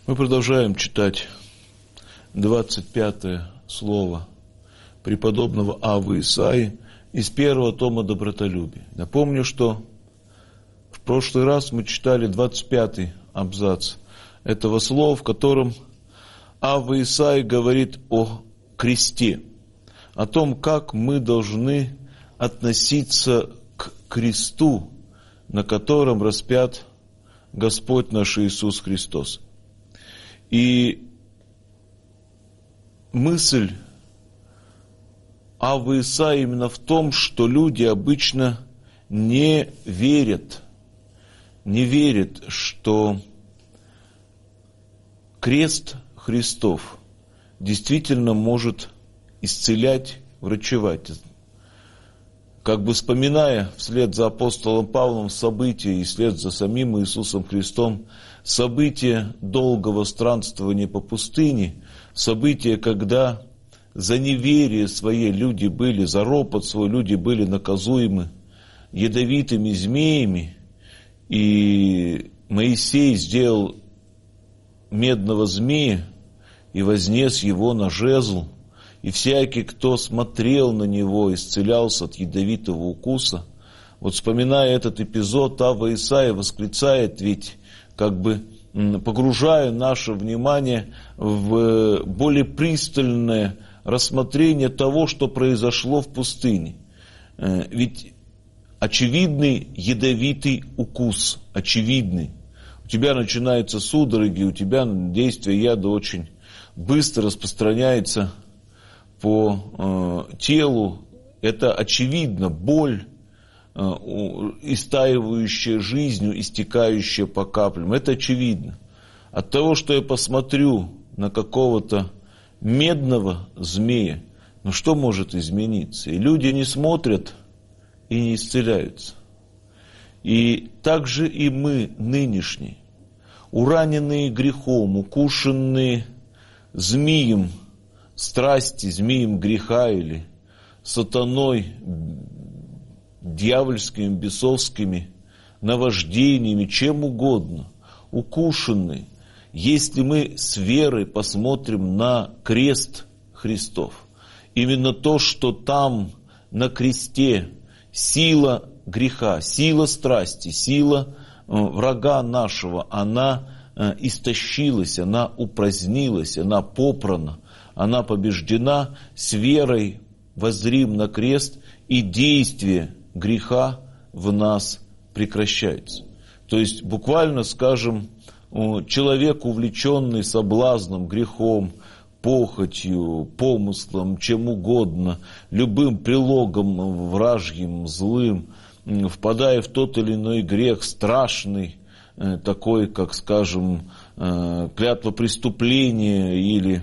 Мы продолжаем читать 25 слово преподобного Аввы Исаии из первого тома «Добротолюбие». Напомню, что в прошлый раз мы читали 25 абзац этого слова, в котором Авва Исаия говорит о кресте, о том, как мы должны относиться к кресту, на котором распят Господь наш Иисус Христос. И мысль Аввы Исаии именно в том, что люди обычно не верят, что крест Христов действительно может исцелять, врачевать. Как бы вспоминая вслед за апостолом Павлом события и вслед за самим Иисусом Христом события долгого странствования по пустыне, события, когда за неверие свои люди были, за ропот свой люди были наказуемы ядовитыми змеями, и Моисей сделал медного змея и вознес его на жезл, и всякий, кто смотрел на него, исцелялся от ядовитого укуса. Вот вспоминая этот эпизод, Авва Исаия восклицает, ведь как бы погружая наше внимание в более пристальное рассмотрение того, что произошло в пустыне. Ведь очевидный ядовитый укус, очевидный. У тебя начинаются судороги, у тебя действие яда очень быстро распространяется по телу. Это очевидно, боль, истаивающая жизнью, истекающая по каплям. Это очевидно. От того, что я посмотрю на какого-то медного змея, ну что может измениться? И люди не смотрят и не исцеляются. И также и мы нынешние, ураненные грехом, укушенные змеем страсти, змеем греха или сатаной, дьявольскими, бесовскими наваждениями, чем угодно, укушенные, если мы с верой посмотрим на крест Христов, именно то, что там на кресте сила греха, сила страсти, сила врага нашего, она истощилась, она упразднилась, она попрана, она побеждена, с верой воззрим на крест, и действие греха в нас прекращается. То есть, буквально, скажем, человек, увлеченный соблазном, грехом, похотью, помыслом, чем угодно, любым прилогом вражьим, злым, впадая в тот или иной грех страшный, такой, как, скажем, клятва преступления или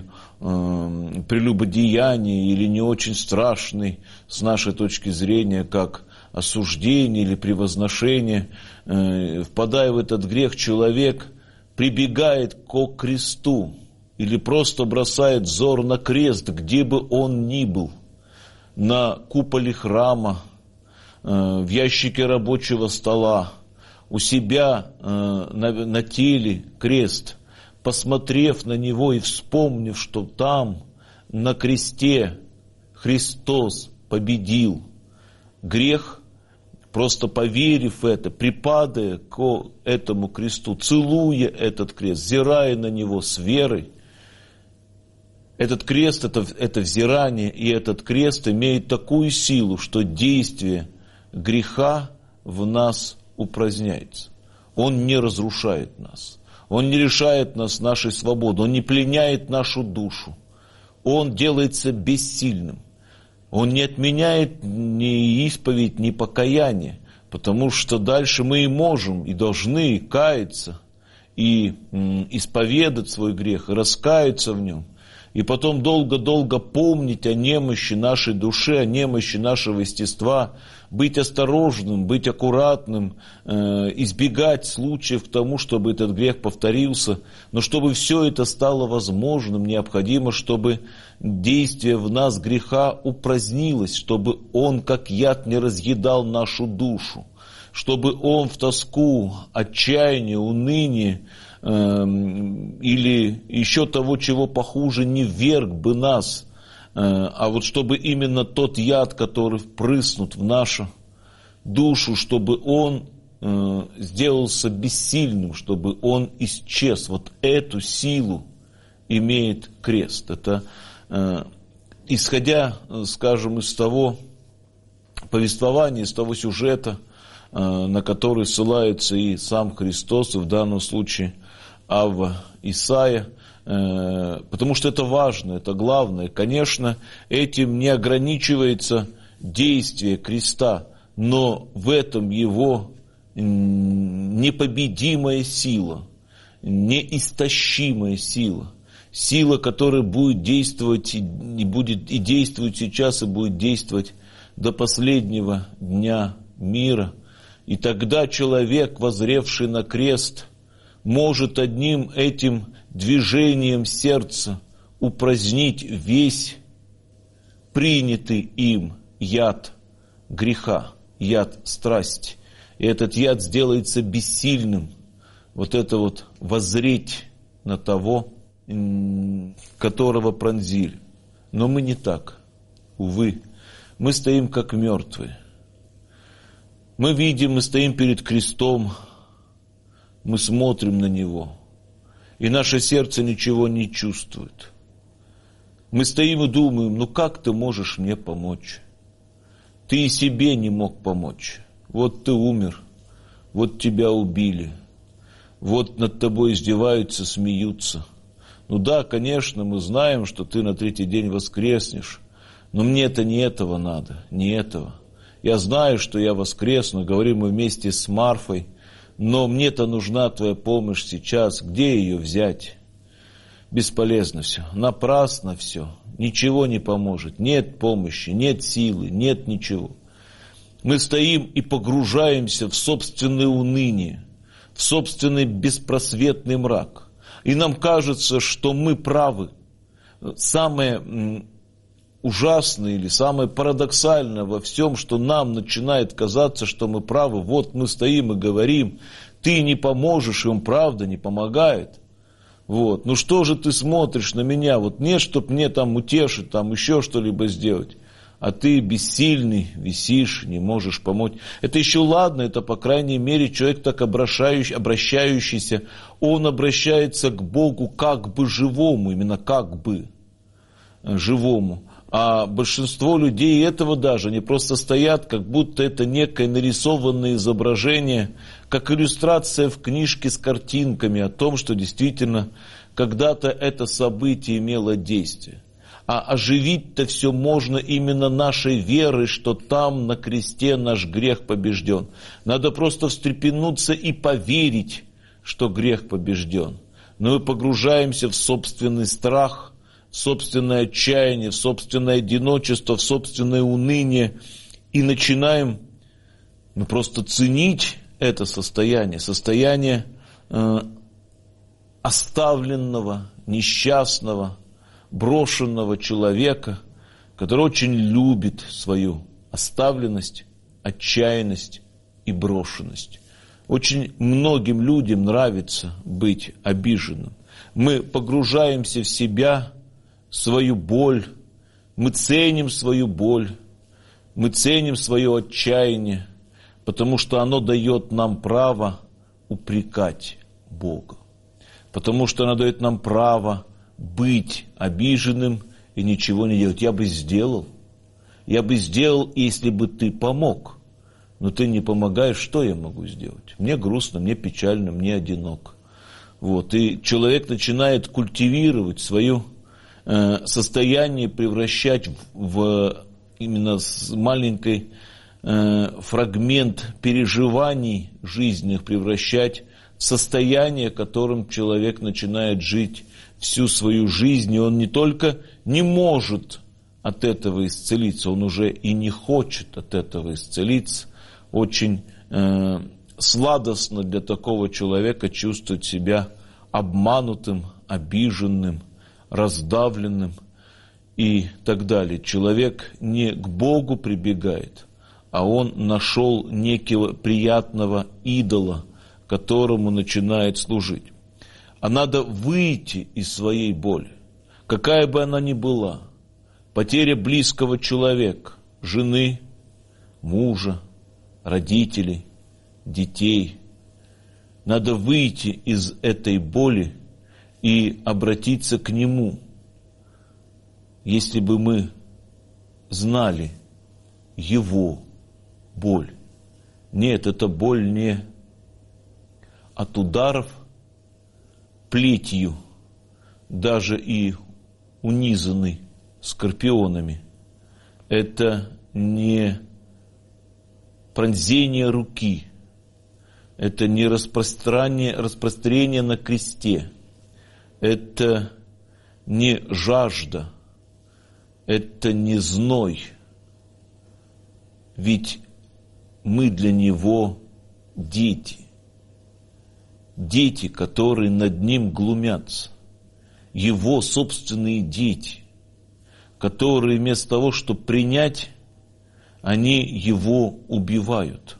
прелюбодеяние, или не очень страшный с нашей точки зрения, как осуждение или превозношение, впадая в этот грех, человек прибегает к кресту или просто бросает взор на крест, где бы он ни был, на куполе храма, в ящике рабочего стола, у себя на теле крест, посмотрев на него и вспомнив, что там на кресте Христос победил грех, просто поверив в это, припадая к этому кресту, целуя этот крест, взирая на него с верой, этот крест, это взирание, и этот крест имеет такую силу, что действие греха в нас упраздняется. Он не разрушает нас. Он не лишает нас нашей свободы. Он не пленяет нашу душу. Он делается бессильным. Он не отменяет ни исповедь, ни покаяние, потому что дальше мы и можем, и должны каяться, и исповедать свой грех, и раскаяться в нем, и потом долго-долго помнить о немощи нашей души, о немощи нашего естества, быть осторожным, быть аккуратным, избегать случаев к тому, чтобы этот грех повторился. Но чтобы все это стало возможным, необходимо, чтобы действие в нас греха упразднилось, чтобы он, как яд, не разъедал нашу душу, чтобы он в тоску, отчаяние, уныние или еще того, чего похуже, не вверг бы нас, а вот чтобы именно тот яд, который впрыснут в нашу душу, чтобы он сделался бессильным, чтобы он исчез. Вот эту силу имеет крест. Это исходя, скажем, из того повествования, из того сюжета, на который ссылается и сам Христос, и в данном случае Авва Исаия, потому что это важно, это главное. Конечно, этим не ограничивается действие креста, но в этом его непобедимая сила, неистощимая сила, сила, которая будет действовать и действует сейчас, и будет действовать до последнего дня мира. И тогда человек, воззревший на крест, может одним этим движением сердца упразднить весь принятый им яд греха, яд страсти. И этот яд сделается бессильным. Вот это вот воззреть на того, которого пронзили. Но мы не так, увы. Мы стоим как мертвые. Мы видим, мы стоим перед крестом, мы смотрим на него, и наше сердце ничего не чувствует. Мы стоим и думаем, ну как ты можешь мне помочь? Ты и себе не мог помочь. Вот ты умер, вот тебя убили, вот над тобой издеваются, смеются. Ну да, конечно, мы знаем, что ты на третий день воскреснешь, но мне-то не этого надо, не этого. Я знаю, что я воскресну, говорим мы вместе с Марфой, но мне-то нужна твоя помощь сейчас. Где ее взять? Бесполезно все, напрасно все, ничего не поможет. Нет помощи, нет силы, нет ничего. Мы стоим и погружаемся в собственное уныние, в собственный беспросветный мрак. И нам кажется, что мы правы. Самое ужасное или самое парадоксальное во всем, что нам начинает казаться, что мы правы. Вот мы стоим и говорим, ты не поможешь, и он правда не помогает. Вот. Ну что же ты смотришь на меня? Вот нет, чтоб мне там утешить, там еще что-либо сделать. А ты бессильный, висишь, не можешь помочь. Это еще ладно, это по крайней мере человек так обращающийся, он обращается к Богу как бы живому, именно как бы живому. А большинство людей этого даже, они просто стоят, как будто это некое нарисованное изображение, как иллюстрация в книжке с картинками о том, что действительно когда-то это событие имело действие. А оживить-то все можно именно нашей верой, что там на кресте наш грех побежден. Надо просто встрепенуться и поверить, что грех побежден. Но мы погружаемся в собственный страх, в собственное отчаяние, в собственное одиночество, в собственное уныние и начинаем просто ценить это состояние оставленного, несчастного, брошенного человека, который очень любит свою оставленность, отчаянность и брошенность. Очень многим людям нравится быть обиженным. Мы погружаемся в себя, свою боль, мы ценим свою боль, мы ценим свое отчаяние, потому что оно дает нам право упрекать Бога, потому что оно дает нам право быть обиженным и ничего не делать. Я бы сделал, если бы ты помог, но ты не помогаешь, что я могу сделать? Мне грустно, мне печально, мне одиноко. Вот. И человек начинает культивировать свое состояние, превращать в именно маленький фрагмент переживаний жизненных, превращать в состояние, которым человек начинает жить всю свою жизнь, и он не только не может от этого исцелиться, он уже и не хочет от этого исцелиться. Очень сладостно для такого человека чувствовать себя обманутым, обиженным, раздавленным и так далее. Человек не к Богу прибегает, а он нашел некого приятного идола, которому начинает служить. а надо выйти из своей боли, какая бы она ни была. Потеря близкого человека, жены, мужа, родителей, детей. Надо выйти из этой боли и обратиться к Нему. Если бы мы знали Его боль. Нет, эта боль не от ударов плетью, даже и унизанный скорпионами. Это не пронзение руки, это не распространение на кресте, это не жажда, это не зной. Ведь мы для Него дети. Дети, которые над Ним глумятся. Его собственные дети, которые вместо того, чтобы принять, они Его убивают.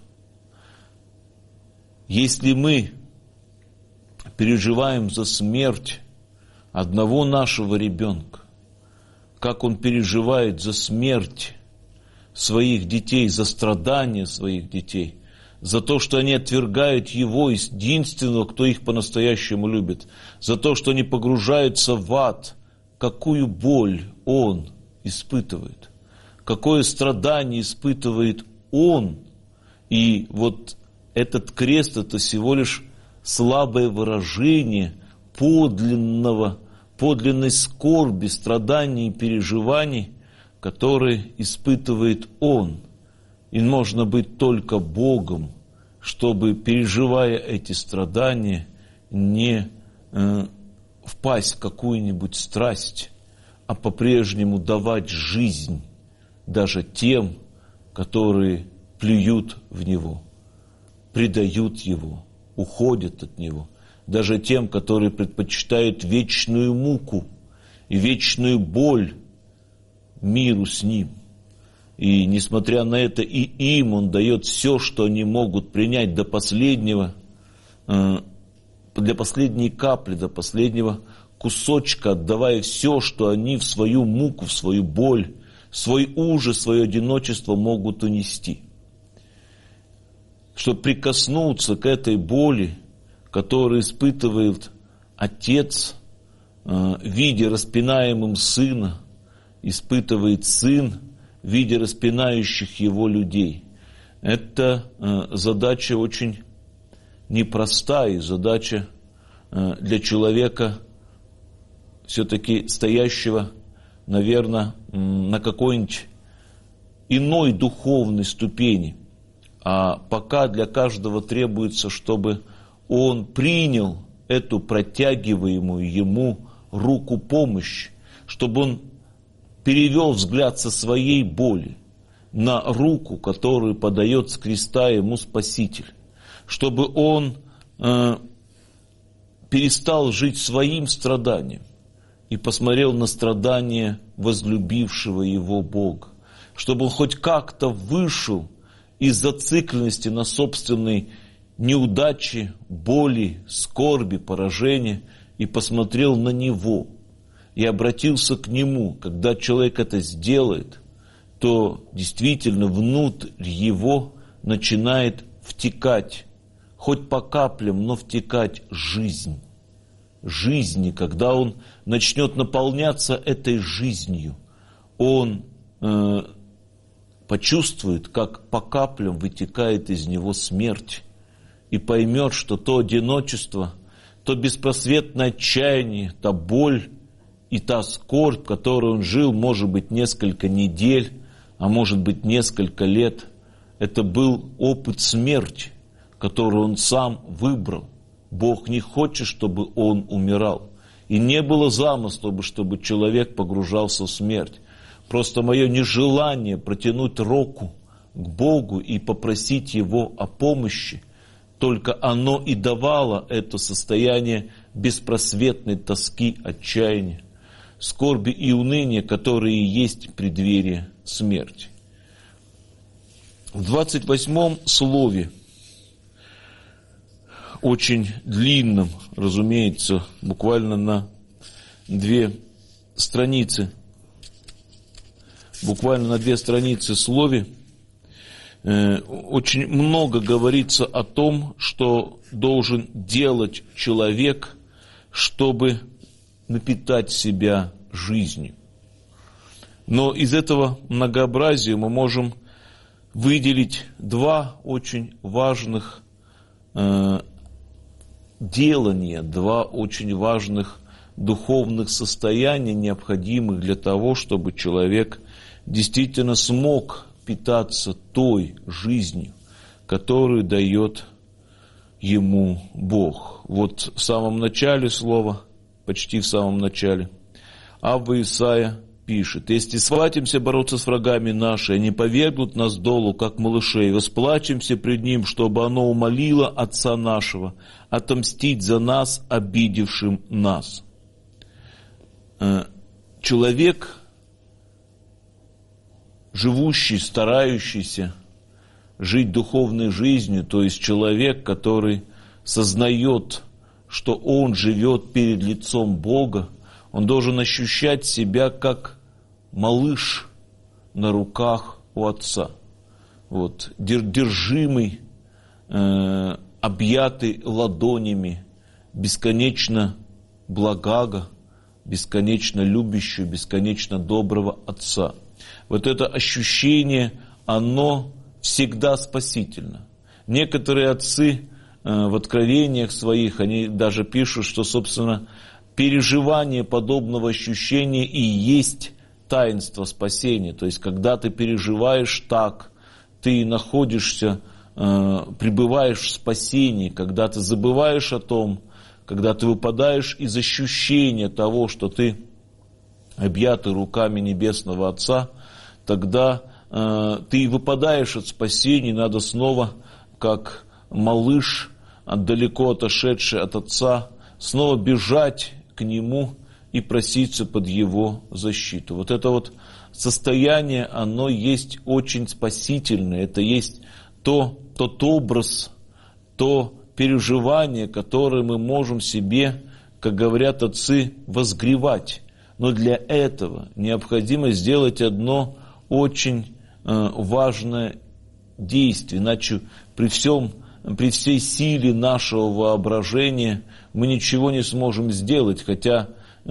Если мы переживаем за смерть одного нашего ребенка, как он переживает за смерть своих детей, за страдания своих детей, за то, что они отвергают Его, единственного, кто их по-настоящему любит, за то, что они погружаются в ад, какую боль он испытывает, какое страдание испытывает он. И вот этот крест – это всего лишь слабое выражение подлинной скорби, страданий и переживаний, которые испытывает он. И можно быть только Богом, чтобы, переживая эти страдания, не впасть в какую-нибудь страсть, а по-прежнему давать жизнь даже тем, которые плюют в Него, предают Его, уходят от Него, даже тем, которые предпочитают вечную муку и вечную боль миру с Ним. И несмотря на это, и им Он дает все, что они могут принять до последнего, для последней капли, до последнего кусочка, отдавая все, что они в свою муку, в свою боль, свой ужас, свое одиночество могут унести. Чтобы прикоснуться к этой боли, которую испытывает отец, видя распинаемым сына, испытывает сын, видя распинающих его людей. Это задача очень непростая, задача для человека, все-таки стоящего, наверное, на какой-нибудь иной духовной ступени. А пока для каждого требуется, чтобы он принял эту протягиваемую ему руку помощи, чтобы он перевел взгляд со своей боли на руку, которую подает с креста ему Спаситель, чтобы он перестал жить своим страданием и посмотрел на страдания возлюбившего его Бога, чтобы он хоть как-то вышел из зацикленности на собственной неудаче, боли, скорби, поражения и посмотрел на Него и обратился к Нему. Когда человек это сделает, то действительно внутрь его начинает втекать, хоть по каплям, но втекать жизнь. Жизни, когда он начнет наполняться этой жизнью, он почувствует, как по каплям вытекает из него смерть, и поймет, что то одиночество, то беспросветное отчаяние, та боль и та скорбь, в которой он жил, может быть, несколько недель, а может быть, несколько лет, это был опыт смерти, который он сам выбрал. Бог не хочет, чтобы он умирал. И не было замысла, чтобы человек погружался в смерть. Просто мое нежелание протянуть руку к Богу и попросить Его о помощи, только оно и давало это состояние беспросветной тоски, отчаяния, скорби и уныния, которые есть преддверие смерти. В 28 слове очень длинном, разумеется, буквально на 2 страницы, слове, очень много говорится о том, что должен делать человек, чтобы напитать себя жизнью. Но из этого многообразия мы можем выделить 2 очень важных делания, 2 очень важных духовных состояния, необходимых для того, чтобы человек действительно смог питаться той жизнью, которую дает ему Бог. Вот в самом начале слова, почти в самом начале, Авва Исаия пишет: «Если схватимся бороться с врагами наши, они повергнут нас долу, как малышей, восплачемся пред ним, чтобы оно умолило Отца нашего отомстить за нас, обидевшим нас». Человек, живущий, старающийся жить духовной жизнью, то есть человек, который сознает, что он живет перед лицом Бога, он должен ощущать себя как малыш на руках у Отца, вот, держимый, объятый ладонями бесконечно благого, бесконечно любящего, бесконечно доброго Отца. Вот это ощущение, оно всегда спасительно. Некоторые отцы в откровениях своих, они даже пишут, что, собственно, переживание подобного ощущения и есть таинство спасения. То есть, когда ты переживаешь так, ты находишься, пребываешь в спасении, когда ты забываешь о том, когда ты выпадаешь из ощущения того, что ты объятый руками Небесного Отца, тогда ты выпадаешь от спасения, надо снова, как малыш, далеко отошедший от Отца, снова бежать к Нему и проситься под Его защиту. Вот это вот состояние, оно есть очень спасительное, это есть тот образ, то переживание, которое мы можем себе, как говорят отцы, возгревать. Но для этого необходимо сделать одно очень важное действие, иначе при всей силе нашего воображения мы ничего не сможем сделать, хотя,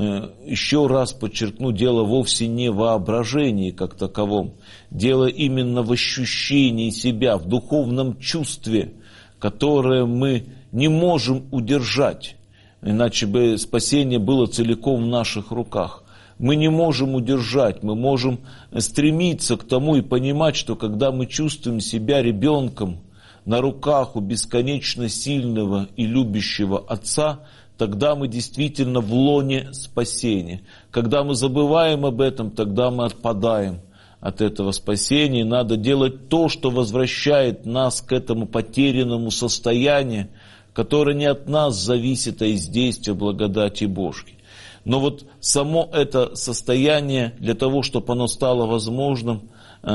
еще раз подчеркну, дело вовсе не в воображении как таковом, дело именно в ощущении себя, в духовном чувстве, которое мы не можем удержать, иначе бы спасение было целиком в наших руках. Мы не можем удержать, мы можем стремиться к тому и понимать, что когда мы чувствуем себя ребенком на руках у бесконечно сильного и любящего Отца, тогда мы действительно в лоне спасения. Когда мы забываем об этом, тогда мы отпадаем от этого спасения. Надо делать то, что возвращает нас к этому потерянному состоянию, которое не от нас зависит, а из действия благодати Божьей. Но вот само это состояние, для того, чтобы оно стало возможным,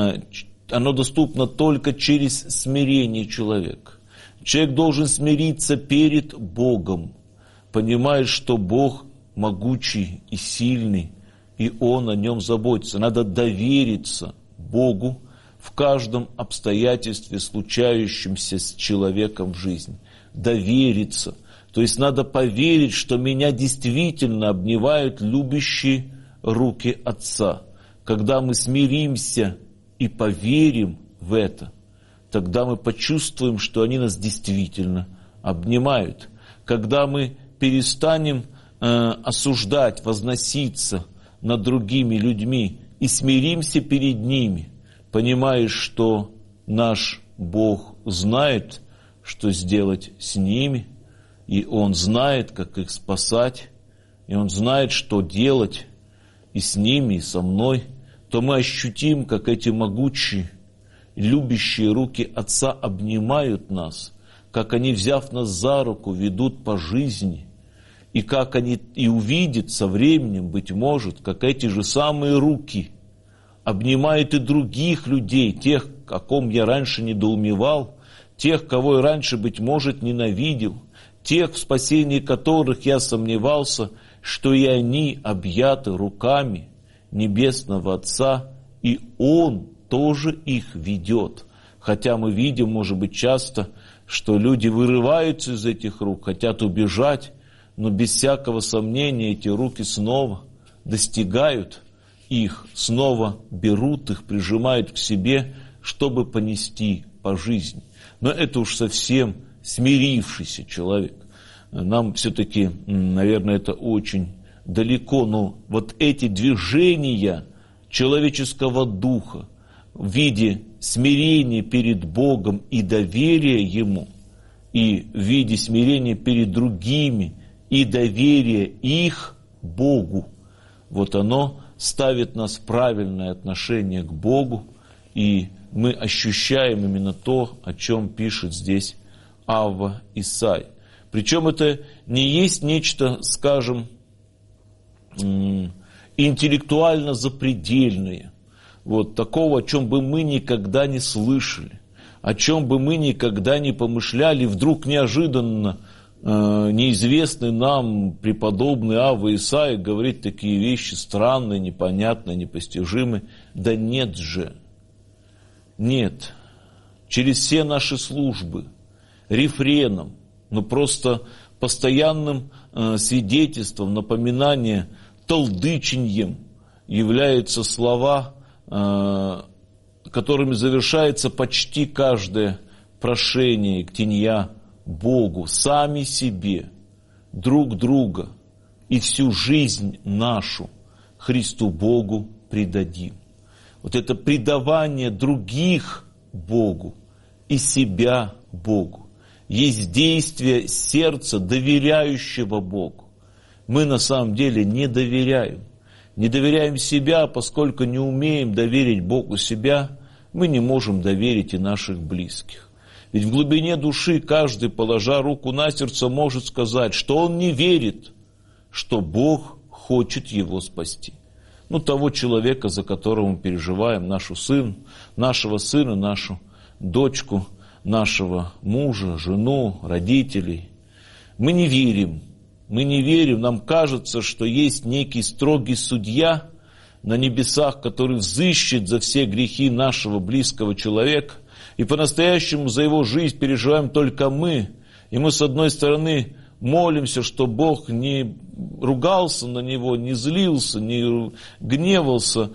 оно доступно только через смирение человека. Человек должен смириться перед Богом, понимая, что Бог могучий и сильный, и Он о нем заботится. Надо довериться Богу в каждом обстоятельстве, случающемся с человеком в жизни. Довериться. То есть надо поверить, что меня действительно обнимают любящие руки Отца. Когда мы смиримся и поверим в это, тогда мы почувствуем, что они нас действительно обнимают. Когда мы перестанем осуждать, возноситься над другими людьми и смиримся перед ними, понимая, что наш Бог знает, что сделать с ними, и Он знает, как их спасать, и Он знает, что делать и с ними, и со мной, то мы ощутим, как эти могучие, любящие руки Отца обнимают нас, как они, взяв нас за руку, ведут по жизни, и как они и увидят со временем, быть может, как эти же самые руки обнимают и других людей, тех, о ком я раньше недоумевал, тех, кого я раньше, быть может, ненавидел, тех, в спасении которых я сомневался, что и они объяты руками Небесного Отца, и Он тоже их ведет. Хотя мы видим, может быть, часто, что люди вырываются из этих рук, хотят убежать, но без всякого сомнения эти руки снова достигают их, снова берут их, прижимают к себе, чтобы понести по жизни. Но это уж совсем смирившийся человек. Нам все-таки, наверное, это очень далеко, но вот эти движения человеческого духа в виде смирения перед Богом и доверия Ему, и в виде смирения перед другими и доверия их Богу, вот оно ставит нас в правильное отношение к Богу, и мы ощущаем именно то, о чем пишет здесь Авва Исай. Причем это не есть нечто, скажем, интеллектуально запредельное, вот такого, о чем бы мы никогда не слышали, о чем бы мы никогда не помышляли, вдруг неожиданно неизвестный нам преподобный Авва Исай говорит такие вещи странные, непонятные, непостижимые. Да нет же, нет. Через все наши службы, рефреном, но просто постоянным свидетельством, напоминанием, толдыченьем являются слова, которыми завершается почти каждое прошение ктенья Богу, сами себе, друг друга и всю жизнь нашу Христу Богу предадим. Вот это предавание других Богу и себя Богу есть действие сердца, доверяющего Богу. Мы на самом деле не доверяем. Не доверяем себя, поскольку не умеем доверить Богу себя, мы не можем доверить и наших близких. Ведь в глубине души каждый, положа руку на сердце, может сказать, что он не верит, что Бог хочет его спасти. Того человека, за которого мы переживаем, нашего сына, нашу дочку, нашего мужа, жену, родителей. Мы не верим, нам кажется, что есть некий строгий судья на небесах, который взыщет за все грехи нашего близкого человека, и по-настоящему за его жизнь переживаем только мы. И мы, с одной стороны, молимся, что Бог не ругался на него, не злился, не гневался,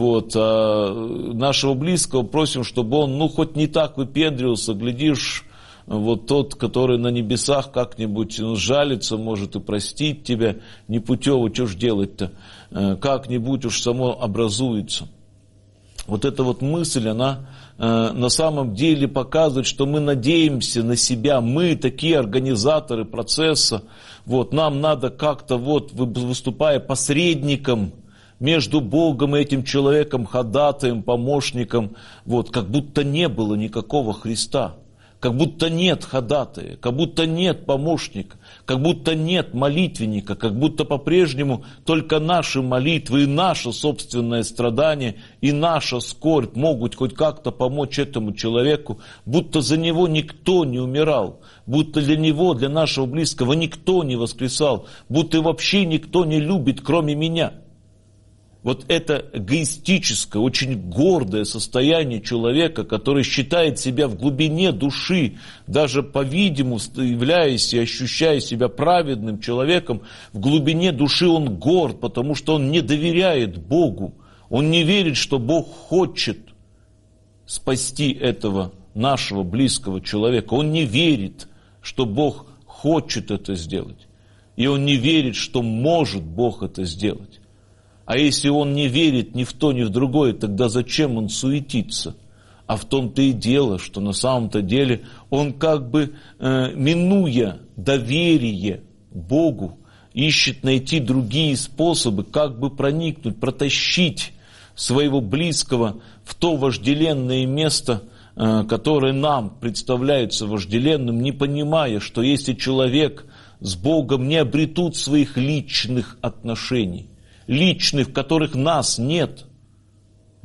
а нашего близкого просим, чтобы он, хоть не так выпендривался, глядишь, тот, который на небесах как-нибудь жалится, может и простить тебя непутево, что ж делать-то, как-нибудь уж само образуется. Эта мысль, она на самом деле показывает, что мы надеемся на себя, мы такие организаторы процесса, нам надо как-то выступая посредником между Богом и этим человеком, ходатаем, помощником, как будто не было никакого Христа. Как будто нет ходатая, как будто нет помощника, как будто нет молитвенника, как будто по-прежнему только наши молитвы и наше собственное страдание и наша скорбь могут хоть как-то помочь этому человеку, будто за него никто не умирал, будто для него, для нашего близкого никто не воскресал, будто вообще никто не любит, кроме меня. Это эгоистическое, очень гордое состояние человека, который считает себя в глубине души, даже по-видимому являясь и ощущая себя праведным человеком, в глубине души он горд, потому что он не доверяет Богу. Он не верит, что Бог хочет спасти этого нашего близкого человека. Он не верит, что Бог хочет это сделать. И он не верит, что может Бог это сделать. А если он не верит ни в то, ни в другое, тогда зачем он суетится? А в том-то и дело, что на самом-то деле он минуя доверие Богу, ищет найти другие способы, проникнуть, протащить своего близкого в то вожделенное место, которое нам представляется вожделенным, не понимая, что если человек с Богом не обретут своих личных отношений, личных, в которых нас нету,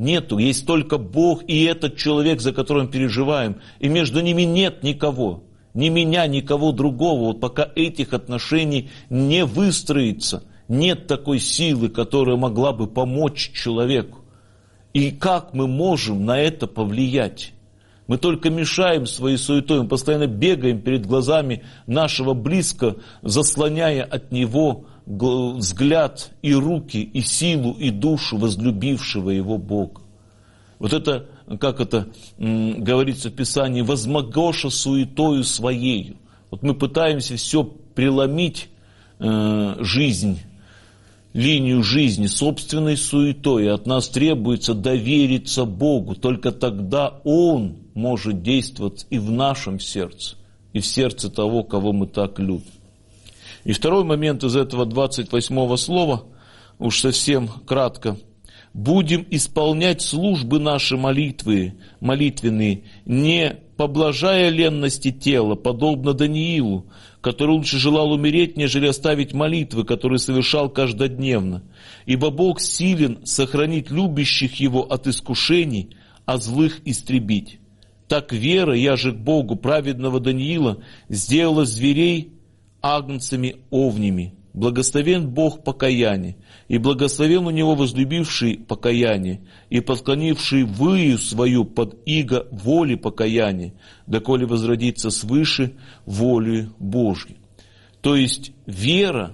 есть только Бог и этот человек, за которым переживаем, и между ними нет никого, ни меня, никого другого. Вот пока этих отношений не выстроится, нет такой силы, которая могла бы помочь человеку. И как мы можем на это повлиять? Мы только мешаем своей суетой, мы постоянно бегаем перед глазами нашего близкого, заслоняя от него взгляд и руки, и силу, и душу возлюбившего его Бога. Вот это, как это говорится в Писании, возмогоша суетою своею. Вот мы пытаемся все преломить, жизнь, линию жизни собственной суетой, и от нас требуется довериться Богу. Только тогда Он может действовать и в нашем сердце, и в сердце того, кого мы так любим. И второй момент из этого 28 слова, уж совсем кратко. Будем исполнять службы наши молитвенные, не поблажая ленности тела, подобно Даниилу, который лучше желал умереть, нежели оставить молитвы, которые совершал каждодневно. Ибо Бог силен сохранить любящих Его от искушений, а злых истребить. Так вера, яже к Богу праведного Даниила, сделала зверей агнцами овнями. Благословен Бог покаяние, и благословен у него возлюбивший покаяние, и подклонивший выю свою под иго воли покаяния, доколе возродится свыше воли Божьей. То есть вера,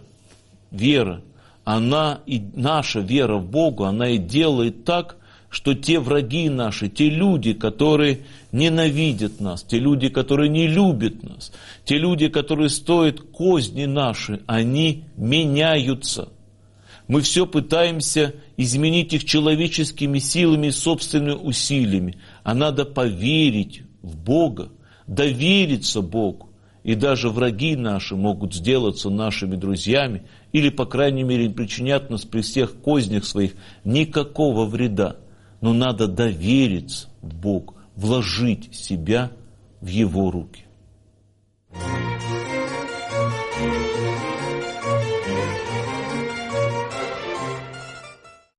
она и наша вера в Бога, она и делает так, что те враги наши, те люди, которые ненавидят нас, те люди, которые не любят нас, те люди, которые стоят козни наши, они меняются. Мы все пытаемся изменить их человеческими силами и собственными усилиями. А надо поверить в Бога, довериться Богу. И даже враги наши могут сделаться нашими друзьями или, по крайней мере, не причинят нас при всех кознях своих никакого вреда. Но надо довериться в Бога, вложить себя в Его руки.